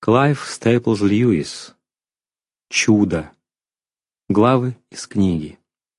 Клайв Стейплз Льюис. Чудо. Главы из книги.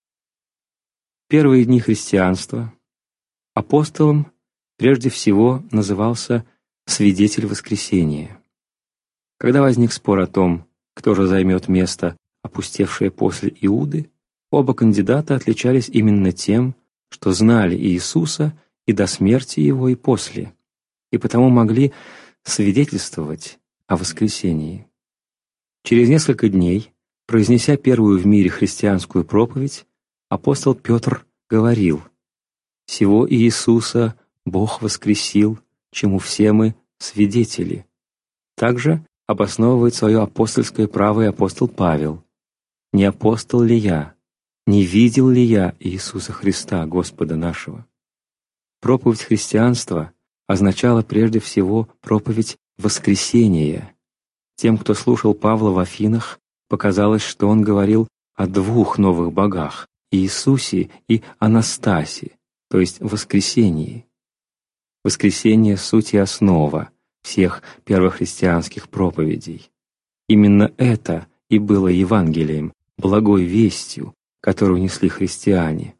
Первые дни христианства апостолом прежде всего назывался свидетель воскресения. Когда возник спор о том, кто же займет место, опустевшее после Иуды, оба кандидата отличались именно тем, что знали Иисуса и до смерти Его, и после, и потому могли свидетельствовать о воскресении. Через несколько дней, произнеся первую в мире христианскую проповедь, апостол Петр говорил: «Сего Иисуса Бог воскресил, чему все мы свидетели». Также обосновывает свое апостольское право и апостол Павел: «Не апостол ли я? Не видел ли я Иисуса Христа, Господа нашего?» Проповедь христианства означала прежде всего проповедь воскресения. Тем, кто слушал Павла в Афинах, показалось, что он говорил о двух новых богах — Иисусе и Анастасе, то есть воскресении. Воскресение — суть и основа всех первохристианских проповедей. Именно это и было Евангелием, благой вестью, которую несли христиане.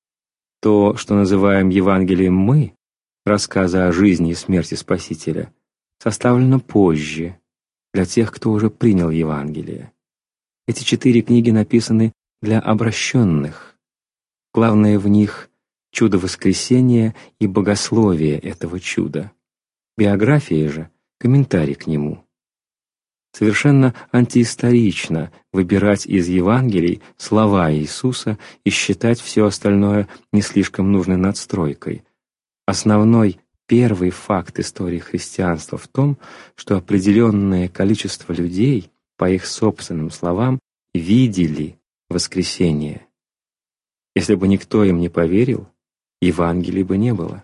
То, что называем Евангелием мы, рассказы о жизни и смерти Спасителя, составлено позже, для тех, кто уже принял Евангелие. Эти 4 книги написаны для обращенных. Главное в них — чудо воскресения и богословие этого чуда. Биография же — комментарий к нему. Совершенно антиисторично выбирать из Евангелий слова Иисуса и считать все остальное не слишком нужной надстройкой. Основной, первый факт истории христианства в том, что определенное количество людей, по их собственным словам, видели воскресение. Если бы никто им не поверил, Евангелия бы не было.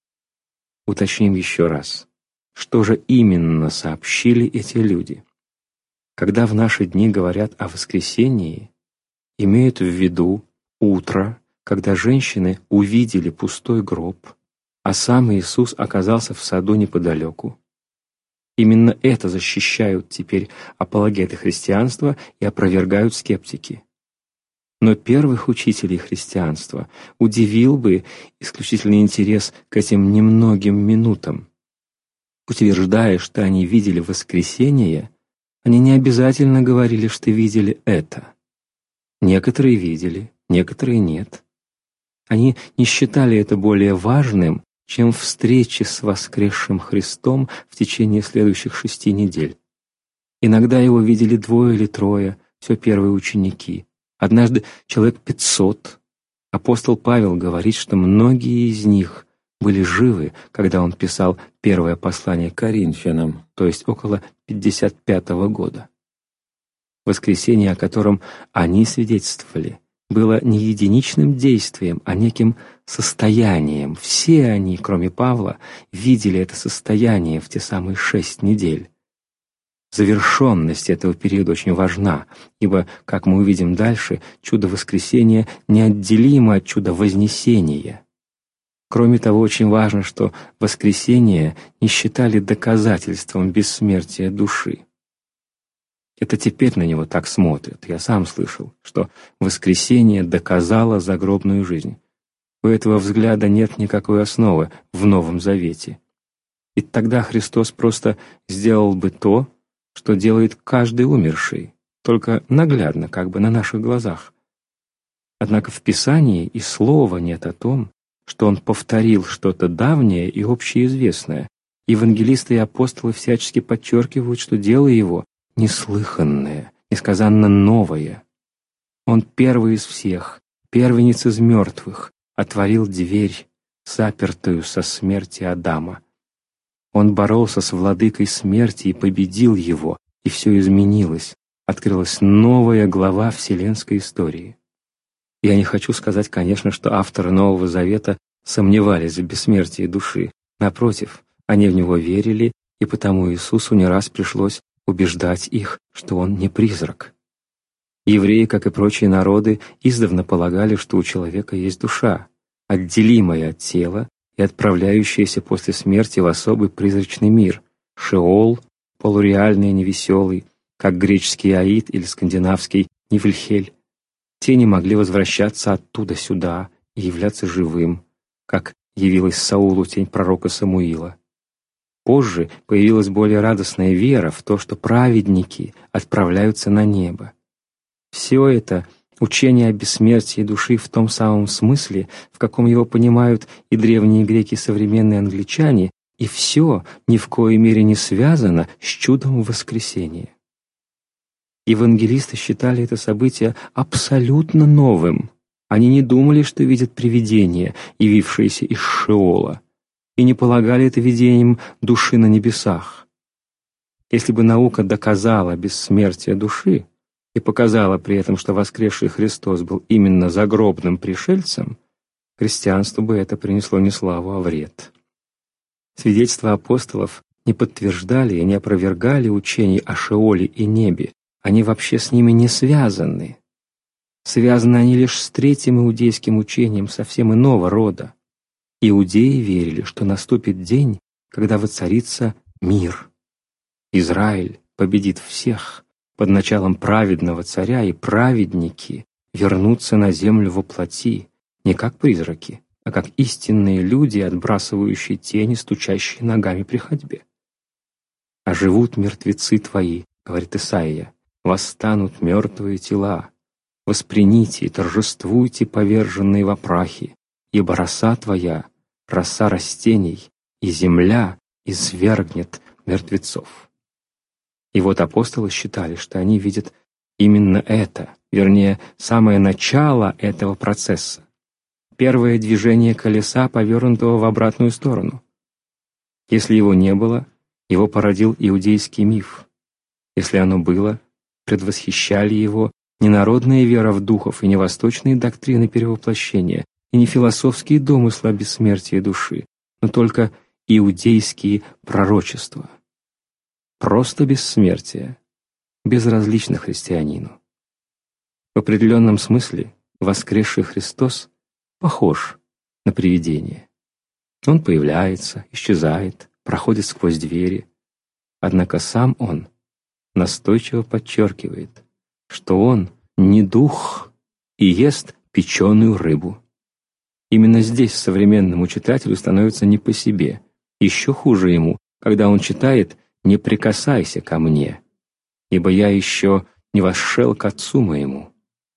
Уточним еще раз, что же именно сообщили эти люди? Когда в наши дни говорят о воскресении, имеют в виду утро, когда женщины увидели пустой гроб, а сам Иисус оказался в саду неподалеку. Именно это защищают теперь апологеты христианства и опровергают скептики. Но первых учителей христианства удивил бы исключительный интерес к этим немногим минутам. Утверждая, что они видели воскресение, они не обязательно говорили, что видели это. Некоторые видели, некоторые нет. Они не считали это более важным, чем встречи с воскресшим Христом в течение следующих 6 недель. Иногда его видели 2 или 3, все первые ученики. Однажды человек 500. Апостол Павел говорит, что многие из них были живы, когда он писал первое послание к Коринфянам, то есть около 55 года. Воскресение, о котором они свидетельствовали, было не единичным действием, а неким состоянием. Все они, кроме Павла, видели это состояние в те самые 6 недель. Завершенность этого периода очень важна, ибо, как мы увидим дальше, чудо воскресения неотделимо от чуда вознесения. Кроме того, очень важно, что воскресение не считали доказательством бессмертия души. Это теперь на него так смотрят. Я сам слышал, что воскресение доказало загробную жизнь. У этого взгляда нет никакой основы в Новом Завете. И тогда Христос просто сделал бы то, что делает каждый умерший, только наглядно, как бы на наших глазах. Однако в Писании и слова нет о том, что Он повторил что-то давнее и общеизвестное. Евангелисты и апостолы всячески подчеркивают, что дело Его неслыханное, несказанно новое. Он первый из всех, первенец из мертвых, отворил дверь, запертую со смерти Адама. Он боролся с владыкой смерти и победил его, и все изменилось. Открылась новая глава вселенской истории. Я не хочу сказать, конечно, что авторы Нового Завета сомневались в бессмертии души. Напротив, они в него верили, и потому Иисусу не раз пришлось убеждать их, что Он не призрак. Евреи, как и прочие народы, издавна полагали, что у человека есть душа, отделимая от тела и отправляющаяся после смерти в особый призрачный мир — Шеол полуреальный и невеселый, как греческий Аид или скандинавский Нифльхель. Тени могли возвращаться оттуда сюда и являться живым, как явилась Саулу тень пророка Самуила. Позже появилась более радостная вера в то, что праведники отправляются на небо. Все это учение о бессмертии души в том самом смысле, в каком его понимают и древние греки, и современные англичане, и все ни в коей мере не связано с чудом воскресения. Евангелисты считали это событие абсолютно новым. Они не думали, что видят привидение, явившееся из Шеола, и не полагали это видением души на небесах. Если бы наука доказала бессмертие души и показала при этом, что воскресший Христос был именно загробным пришельцем, христианству бы это принесло не славу, а вред. Свидетельства апостолов не подтверждали и не опровергали учений о Шеоле и небе, они вообще с ними не связаны. Связаны они лишь с третьим иудейским учением совсем иного рода. Иудеи верили, что наступит день, когда воцарится мир. Израиль победит всех под началом праведного царя, и праведники вернутся на землю во плоти, не как призраки, а как истинные люди, отбрасывающие тени, стучащие ногами при ходьбе. «А живут мертвецы твои», — говорит Исаия, — «восстанут мертвые тела. Восприните и торжествуйте поверженные во прахи, ибо роса твоя, роса растений, и земля извергнет мертвецов». И вот апостолы считали, что они видят именно это, вернее, самое начало этого процесса. Первое движение колеса, повернутого в обратную сторону. Если его не было, его породил иудейский миф. Если оно было, предвосхищали его не народная вера в духов и не восточные доктрины перевоплощения, и не философские домыслы о бессмертии души, но только иудейские пророчества. Просто бессмертие, безразлично христианину. В определенном смысле воскресший Христос похож на привидение. Он появляется, исчезает, проходит сквозь двери, однако сам он настойчиво подчеркивает, что он не дух и ест печеную рыбу. Именно здесь современному читателю становится не по себе. Еще хуже ему, когда он читает «Не прикасайся ко мне, ибо я еще не восшел к Отцу моему».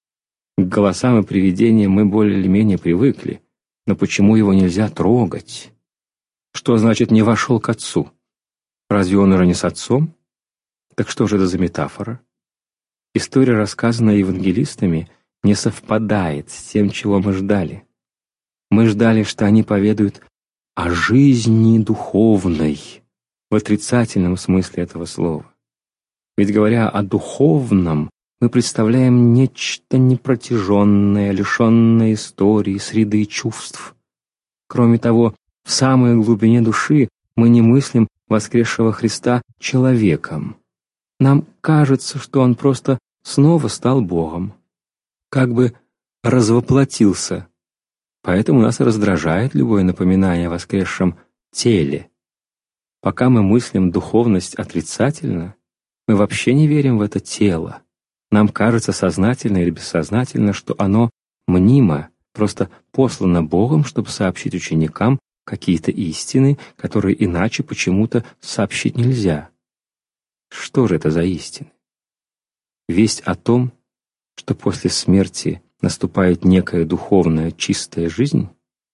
К голосам и привидениям мы более или менее привыкли, но почему его нельзя трогать? Что значит «не вошел к Отцу»? Разве он уже не с Отцом? Так что же это за метафора? История, рассказанная евангелистами, не совпадает с тем, чего мы ждали. Мы ждали, что они поведают о жизни духовной, в отрицательном смысле этого слова. Ведь говоря о духовном, мы представляем нечто непротяженное, лишенное истории, среды чувств. Кроме того, в самой глубине души мы не мыслим воскресшего Христа человеком. Нам кажется, что Он просто снова стал Богом, как бы развоплотился. Поэтому нас раздражает любое напоминание о воскресшем теле. Пока мы мыслим духовность отрицательно, мы вообще не верим в это тело. Нам кажется сознательно или бессознательно, что оно мнимо, просто послано Богом, чтобы сообщить ученикам какие-то истины, которые иначе почему-то сообщить нельзя. Что же это за истины? Весть о том, что после смерти наступает некая духовная чистая жизнь?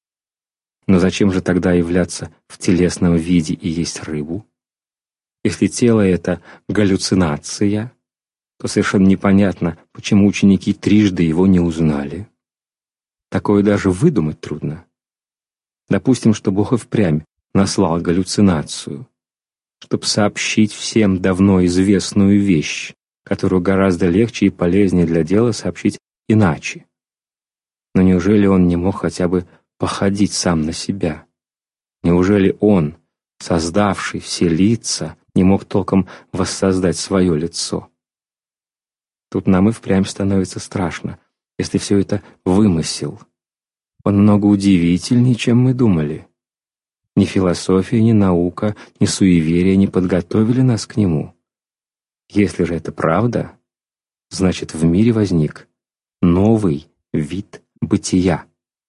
Но зачем же тогда являться в телесном виде и есть рыбу? Если тело — это галлюцинация, то совершенно непонятно, почему ученики трижды его не узнали. Такое даже выдумать трудно. Допустим, что Бог и впрямь наслал галлюцинацию, чтобы сообщить всем давно известную вещь, которую гораздо легче и полезнее для дела сообщить иначе. Но неужели он не мог хотя бы походить сам на себя? Неужели он, создавший все лица, не мог толком воссоздать свое лицо? Тут нам и впрямь становится страшно, если все это вымысел. Он много удивительнее, чем мы думали. Ни философия, ни наука, ни суеверие не подготовили нас к нему. Если же это правда, значит, в мире возник новый вид бытия.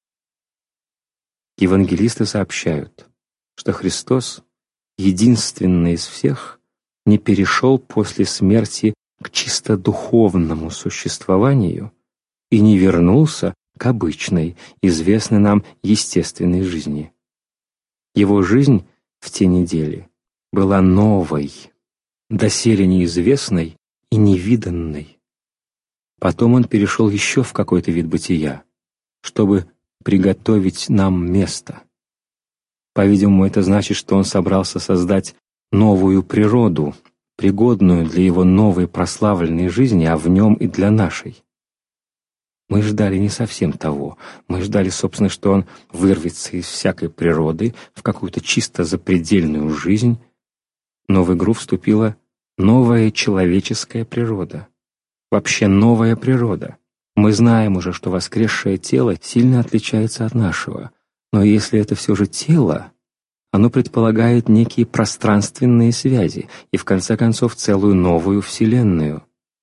Евангелисты сообщают, что Христос, единственный из всех, не перешел после смерти к чисто духовному существованию и не вернулся к обычной, известной нам естественной жизни. Его жизнь в те недели была новой, доселе неизвестной и невиданной. Потом он перешел еще в какой-то вид бытия, чтобы приготовить нам место. По-видимому, это значит, что он собрался создать новую природу, пригодную для его новой прославленной жизни, а в нем и для нашей. Мы ждали не совсем того. Мы ждали, собственно, что он вырвется из всякой природы в какую-то чисто запредельную жизнь, но в игру вступила новая человеческая природа. Вообще новая природа. Мы знаем уже, что воскресшее тело сильно отличается от нашего, но если это все же тело, оно предполагает некие пространственные связи и, в конце концов, целую новую вселенную.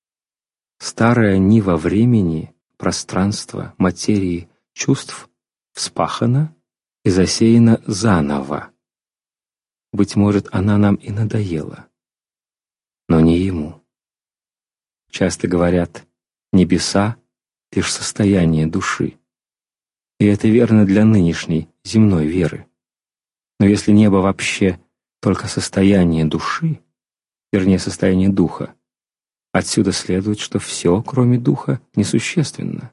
Старая нива времени, пространства, материи, чувств вспахана и засеяна заново. Быть может, она нам и надоела, но не ему. Часто говорят, небеса — лишь состояние души. И это верно для нынешней земной веры. Но если небо вообще только состояние души, вернее, состояние духа, отсюда следует, что все, кроме духа, несущественно.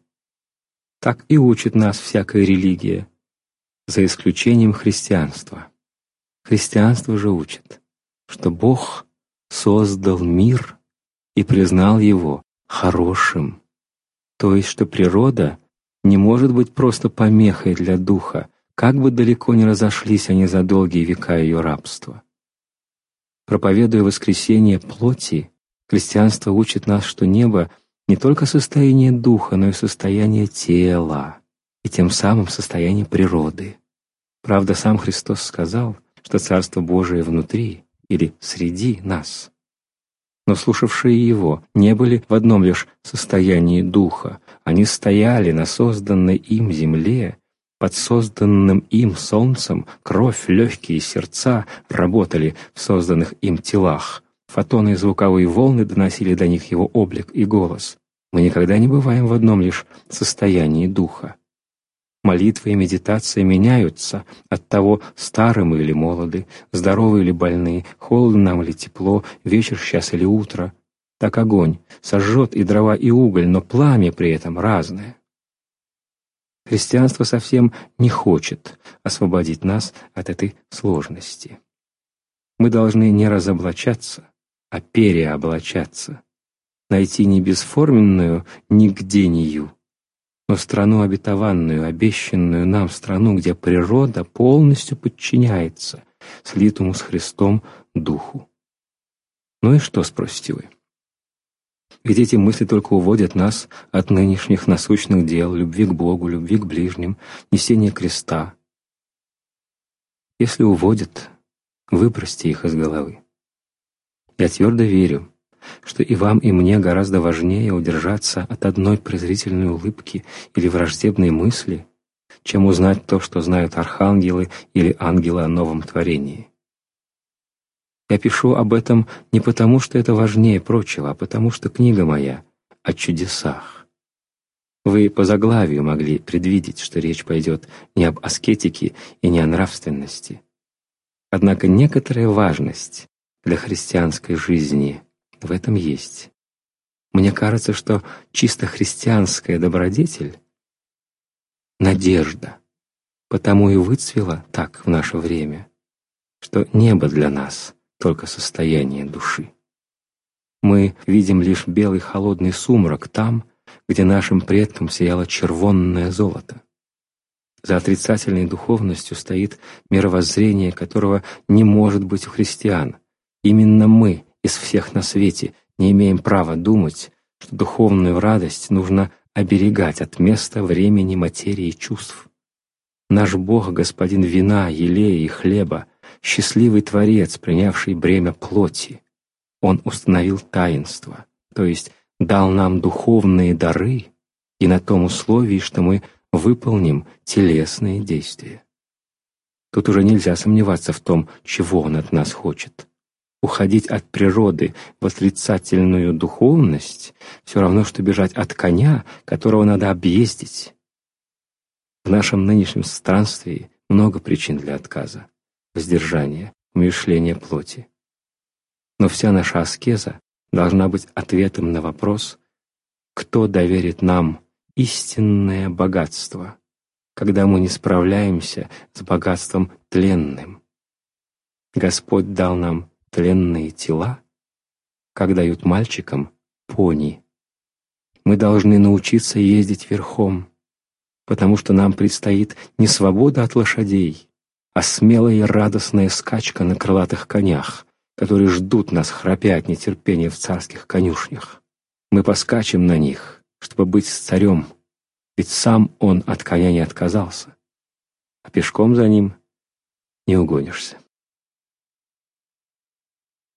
Так и учит нас всякая религия, за исключением христианства. Христианство же учит, что Бог создал мир и признал его хорошим, то есть, что природа не может быть просто помехой для духа, как бы далеко ни разошлись они за долгие века ее рабства. Проповедуя воскресение плоти, христианство учит нас, что небо не только состояние духа, но и состояние тела, и тем самым состояние природы. Правда, сам Христос сказал, что Царство Божие внутри или среди нас. Но слушавшие Его не были в одном лишь состоянии духа, они стояли на созданной им земле, под созданным им солнцем, кровь, легкие сердца работали в созданных им телах. Фотоны и звуковые волны доносили до них его облик и голос. Мы никогда не бываем в одном лишь состоянии духа. Молитвы и медитация меняются от того, стары мы или молоды, здоровы или больны, холодно нам или тепло, вечер сейчас или утро. Так огонь сожжет и дрова, и уголь, но пламя при этом разное. Христианство совсем не хочет освободить нас от этой сложности. Мы должны не разоблачаться, а переоблачаться, найти не бесформенную нигде-нию, но страну обетованную, обещанную нам страну, где природа полностью подчиняется слитому с Христом Духу. Ну и что, спросите вы? Ведь эти мысли только уводят нас от нынешних насущных дел, любви к Богу, любви к ближним, несения креста. Если уводят, выбросьте их из головы. Я твердо верю, что и вам, и мне гораздо важнее удержаться от одной презрительной улыбки или враждебной мысли, чем узнать то, что знают архангелы или ангелы о новом творении. Я пишу об этом не потому, что это важнее прочего, а потому, что книга моя о чудесах. Вы по заглавию могли предвидеть, что речь пойдет не об аскетике и не о нравственности. Однако некоторая важность для христианской жизни в этом есть. Мне кажется, что чисто христианская добродетель — надежда, потому и выцвела так в наше время, что небо для нас — только состояние души. Мы видим лишь белый холодный сумрак там, где нашим предкам сияло червонное золото. За отрицательной духовностью стоит мировоззрение, которого не может быть у христиан. Именно мы из всех на свете не имеем права думать, что духовную радость нужно оберегать от места, времени, материи, чувств. Наш Бог, Господин вина, елея и хлеба, счастливый Творец, принявший бремя плоти. Он установил таинство, то есть дал нам духовные дары, и на том условии, что мы выполним телесные действия. Тут уже нельзя сомневаться в том, чего Он от нас хочет. Уходить от природы в отрицательную духовность все равно, что бежать от коня, которого надо объездить. В нашем нынешнем странствии много причин для отказа, воздержания, умерщвления плоти. Но вся наша аскеза должна быть ответом на вопрос, кто доверит нам истинное богатство, когда мы не справляемся с богатством тленным. Господь дал нам тленные тела, как дают мальчикам пони. Мы должны научиться ездить верхом, потому что нам предстоит не свобода от лошадей, а смелая и радостная скачка на крылатых конях, которые ждут нас, храпя от нетерпения в царских конюшнях. Мы поскачем на них, чтобы быть с царем, ведь сам он от коня не отказался, а пешком за ним не угонишься.